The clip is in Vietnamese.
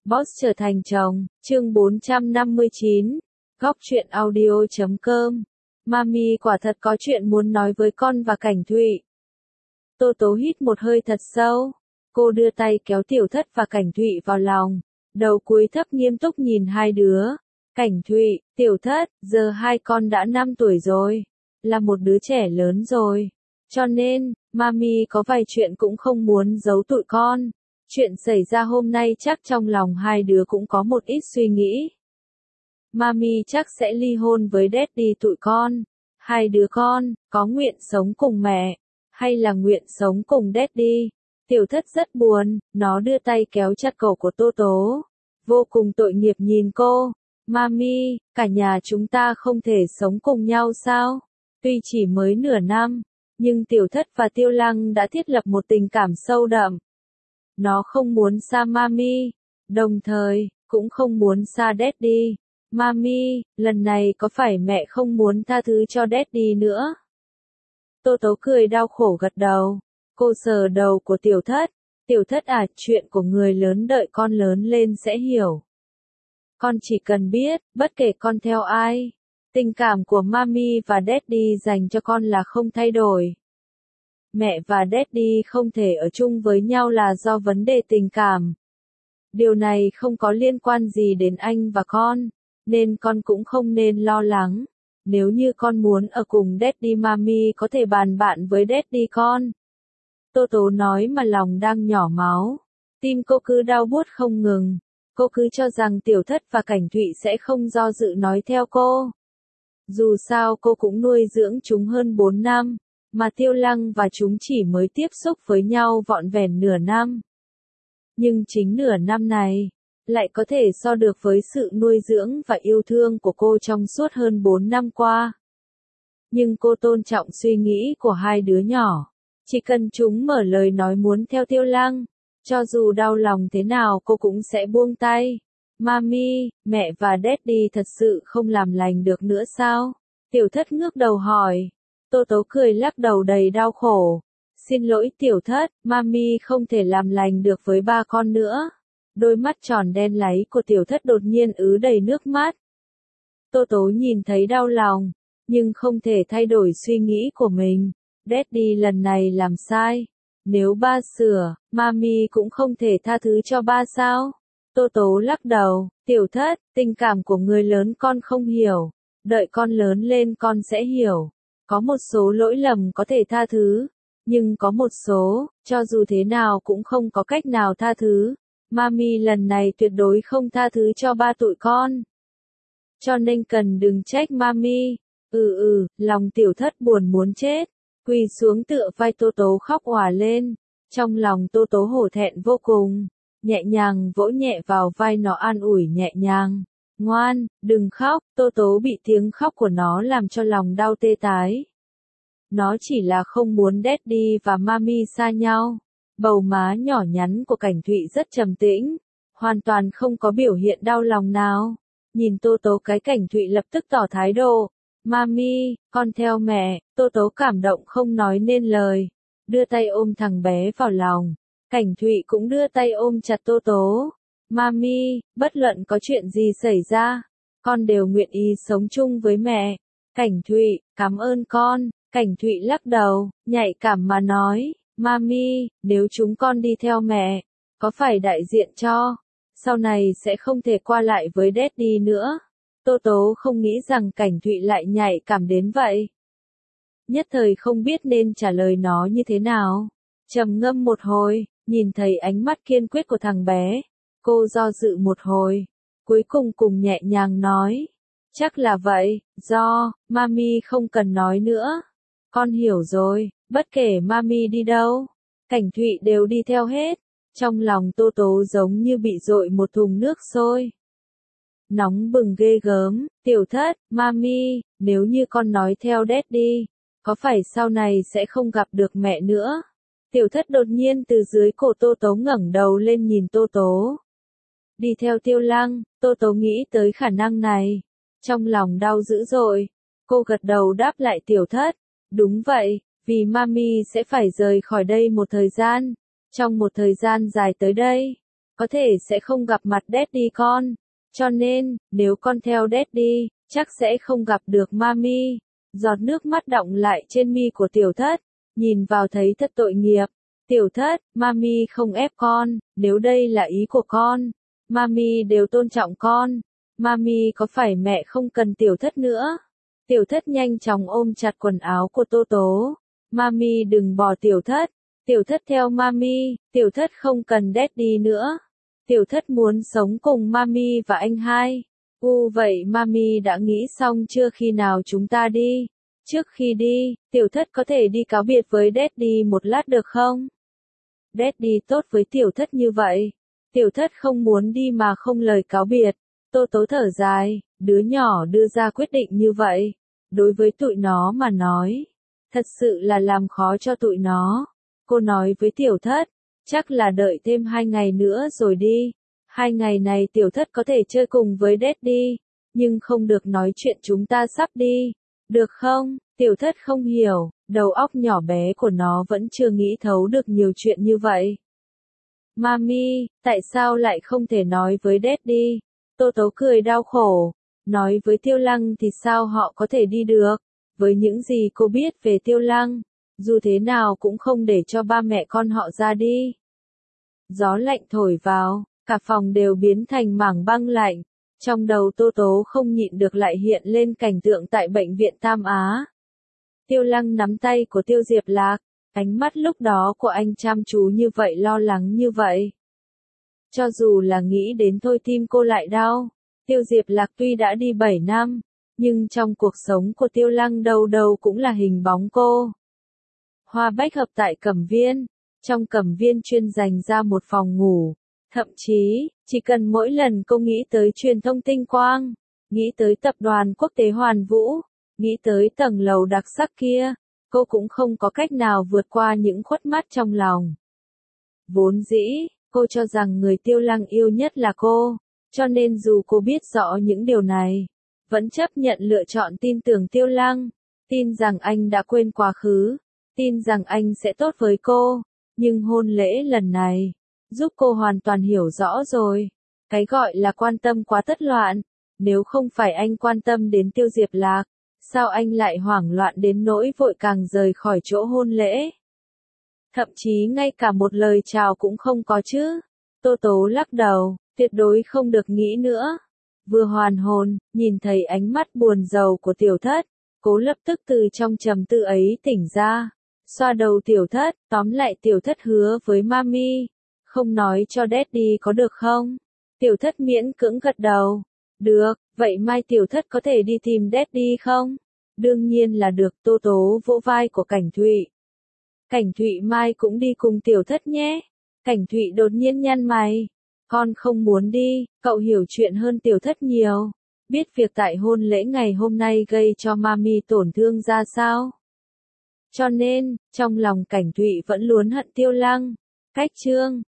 Boss trở thành chồng, chương 459, góc truyện audio.com. Mami quả thật có chuyện muốn nói với con và Cảnh Thụy. Tô Tố hít một hơi thật sâu. Cô đưa tay kéo Tiểu Thất và Cảnh Thụy vào lòng. Đầu cúi thấp nghiêm túc nhìn hai đứa. Cảnh Thụy, Tiểu Thất, giờ hai con đã 5 tuổi rồi. Là một đứa trẻ lớn rồi. Cho nên, Mami có vài chuyện cũng không muốn giấu tụi con. Chuyện xảy ra hôm nay chắc trong lòng hai đứa cũng có một ít suy nghĩ. Mami chắc sẽ ly hôn với Daddy tụi con. Hai đứa con, có nguyện sống cùng mẹ, hay là nguyện sống cùng Daddy? Tiểu Thất rất buồn, nó đưa tay kéo chặt cổ của Tô Tố. Vô cùng tội nghiệp nhìn cô. Mami, cả nhà chúng ta không thể sống cùng nhau sao? Tuy chỉ mới nửa năm, nhưng Tiểu Thất và Tiêu Lăng đã thiết lập một tình cảm sâu đậm. Nó không muốn xa Mami, đồng thời, cũng không muốn xa Daddy. Mami, lần này có phải mẹ không muốn tha thứ cho Daddy nữa? Tô Tố cười đau khổ gật đầu. Cô sờ đầu của Tiểu Thất. Tiểu Thất à, chuyện của người lớn đợi con lớn lên sẽ hiểu. Con chỉ cần biết, bất kể con theo ai, tình cảm của Mami và Daddy dành cho con là không thay đổi. Mẹ và Daddy không thể ở chung với nhau là do vấn đề tình cảm. Điều này không có liên quan gì đến anh và con, nên con cũng không nên lo lắng. Nếu như con muốn ở cùng Daddy, Mami có thể bàn bạn với Daddy con. Tô Tố nói mà lòng đang nhỏ máu. Tim cô cứ đau buốt không ngừng. Cô cứ cho rằng Tiểu Thất và Cảnh Thụy sẽ không do dự nói theo cô. Dù sao cô cũng nuôi dưỡng chúng hơn 4 năm. Mà Tiêu Lăng và chúng chỉ mới tiếp xúc với nhau vỏn vẹn nửa năm. Nhưng chính nửa năm này, lại có thể so được với sự nuôi dưỡng và yêu thương của cô trong suốt hơn 4 năm qua. Nhưng cô tôn trọng suy nghĩ của hai đứa nhỏ. Chỉ cần chúng mở lời nói muốn theo Tiêu Lăng, cho dù đau lòng thế nào cô cũng sẽ buông tay. Mami, mẹ và Daddy thật sự không làm lành được nữa sao? Tiểu Thất ngước đầu hỏi. Tô Tố cười lắc đầu đầy đau khổ. Xin lỗi Tiểu Thất, Mami không thể làm lành được với ba con nữa. Đôi mắt tròn đen láy của Tiểu Thất đột nhiên ứ đầy nước mắt. Tô Tố nhìn thấy đau lòng, nhưng không thể thay đổi suy nghĩ của mình. Daddy lần này làm sai. Nếu ba sửa, Mami cũng không thể tha thứ cho ba sao? Tô Tố lắc đầu. Tiểu Thất, tình cảm của người lớn con không hiểu. Đợi con lớn lên con sẽ hiểu. Có một số lỗi lầm có thể tha thứ, nhưng có một số, cho dù thế nào cũng không có cách nào tha thứ. Mami lần này tuyệt đối không tha thứ cho ba tụi con. Cho nên cần đừng trách Mami. Lòng Tiểu Thất buồn muốn chết. Quỳ xuống tựa vai Tô Tố khóc òa lên. Trong lòng Tô Tố hổ thẹn vô cùng. Nhẹ nhàng vỗ nhẹ vào vai nó an ủi nhẹ nhàng. Ngoan, đừng khóc. Tô Tố bị tiếng khóc của nó làm cho lòng đau tê tái. Nó chỉ là không muốn Daddy và Mami xa nhau. Bầu má nhỏ nhắn của Cảnh Thụy rất trầm tĩnh, hoàn toàn không có biểu hiện đau lòng nào. Nhìn Tô Tố cái Cảnh Thụy lập tức tỏ thái độ. Mami, con theo mẹ. Tô Tố cảm động không nói nên lời. Đưa tay ôm thằng bé vào lòng. Cảnh Thụy cũng đưa tay ôm chặt Tô Tố. Mami, bất luận có chuyện gì xảy ra, con đều nguyện ý sống chung với mẹ. Cảnh Thụy, cảm ơn con. Cảnh Thụy lắc đầu, nhạy cảm mà nói. Mami, nếu chúng con đi theo mẹ, có phải đại diện cho sau này sẽ không thể qua lại với Daddy nữa? Tô Tố không nghĩ rằng Cảnh Thụy lại nhạy cảm đến vậy. Nhất thời không biết nên trả lời nó như thế nào. Trầm ngâm một hồi, nhìn thấy ánh mắt kiên quyết của thằng bé. Cô do dự một hồi, cuối cùng cùng nhẹ nhàng nói. Chắc là vậy, Mami không cần nói nữa. Con hiểu rồi, bất kể Mami đi đâu, Cảnh Thụy đều đi theo hết. Trong lòng Tô Tố giống như bị dội một thùng nước sôi. Nóng bừng ghê gớm. Tiểu Thất, Mami, nếu như con nói theo Daddy, có phải sau này sẽ không gặp được mẹ nữa? Tiểu Thất đột nhiên từ dưới cổ Tô Tố ngẩng đầu lên nhìn Tô Tố. Đi theo Tiêu Lăng, Tô Tố nghĩ tới khả năng này. Trong lòng đau dữ dội. Cô gật đầu đáp lại Tiểu Thất. Đúng vậy, vì Mami sẽ phải rời khỏi đây một thời gian. Trong một thời gian dài tới đây, có thể sẽ không gặp mặt daddy con. Cho nên, nếu con theo daddy, chắc sẽ không gặp được mami. Giọt nước mắt đọng lại trên mi của tiểu thất, nhìn vào thấy thật tội nghiệp. Tiểu thất, mami không ép con, nếu đây là ý của con, mami đều tôn trọng con. Mami có phải mẹ không cần tiểu thất nữa? Tiểu thất nhanh chóng ôm chặt quần áo của Tô Tố. Mami đừng bỏ tiểu thất. Tiểu thất theo mami, tiểu thất không cần daddy nữa. Tiểu thất muốn sống cùng mami và anh hai. Vậy mami đã nghĩ xong chưa, khi nào chúng ta đi? Trước khi đi, tiểu thất có thể đi cáo biệt với daddy một lát được không? Daddy tốt với tiểu thất như vậy. Tiểu thất không muốn đi mà không lời cáo biệt. Tô Tố thở dài, đứa nhỏ đưa ra quyết định như vậy. Đối với tụi nó mà nói, thật sự là làm khó cho tụi nó. Cô nói với tiểu thất, chắc là đợi thêm 2 ngày nữa rồi đi. 2 ngày này tiểu thất có thể chơi cùng với daddy, nhưng không được nói chuyện chúng ta sắp đi. Được không? Tiểu thất không hiểu, đầu óc nhỏ bé của nó vẫn chưa nghĩ thấu được nhiều chuyện như vậy. Mami, tại sao lại không thể nói với daddy? Tô Tố cười đau khổ. Nói với Tiêu Lăng thì sao họ có thể đi được? Với những gì cô biết về Tiêu Lăng, dù thế nào cũng không để cho ba mẹ con họ ra đi. Gió lạnh thổi vào, cả phòng đều biến thành mảng băng lạnh. Trong đầu Tô Tố không nhịn được lại hiện lên cảnh tượng tại bệnh viện Tam Á. Tiêu Lăng nắm tay của Tiêu Diệp Lạc, ánh mắt lúc đó của anh chăm chú như vậy, lo lắng như vậy. Cho dù là nghĩ đến thôi tim cô lại đau. Tiêu Diệp Lạc tuy đã đi 7 năm, nhưng trong cuộc sống của Tiêu Lăng đâu đâu cũng là hình bóng cô. Hoa bách hợp tại Cẩm Viên, trong Cẩm Viên chuyên dành ra một phòng ngủ. Thậm chí, chỉ cần mỗi lần cô nghĩ tới truyền thông tinh quang, nghĩ tới tập đoàn quốc tế Hoàn Vũ, nghĩ tới tầng lầu đặc sắc kia, cô cũng không có cách nào vượt qua những khuất mắt trong lòng. Vốn dĩ, cô cho rằng người Tiêu Lăng yêu nhất là cô, cho nên dù cô biết rõ những điều này, vẫn chấp nhận lựa chọn tin tưởng Tiêu Lăng, tin rằng anh đã quên quá khứ, tin rằng anh sẽ tốt với cô, nhưng hôn lễ lần này, giúp cô hoàn toàn hiểu rõ rồi, cái gọi là quan tâm quá tất loạn, nếu không phải anh quan tâm đến Tiêu Diệp Lạc, sao anh lại hoảng loạn đến nỗi vội càng rời khỏi chỗ hôn lễ? Thậm chí ngay cả một lời chào cũng không có chứ. Tô Tố lắc đầu, tuyệt đối không được nghĩ nữa. Vừa hoàn hồn, nhìn thấy ánh mắt buồn rầu của tiểu thất, cố lập tức từ trong trầm tư ấy tỉnh ra. Xoa đầu tiểu thất, tóm lại tiểu thất hứa với mami, không nói cho daddy có được không? Tiểu thất miễn cưỡng gật đầu. Được, vậy mai tiểu thất có thể đi tìm daddy không? Đương nhiên là được. Tô Tố vỗ vai của Cảnh Thụy. Cảnh Thụy mai cũng đi cùng tiểu thất nhé. Cảnh Thụy đột nhiên nhăn mày. Con không muốn đi, cậu hiểu chuyện hơn tiểu thất nhiều. Biết việc tại hôn lễ ngày hôm nay gây cho mami tổn thương ra sao? Cho nên, trong lòng Cảnh Thụy vẫn luôn hận Tiêu Lăng. Cách chương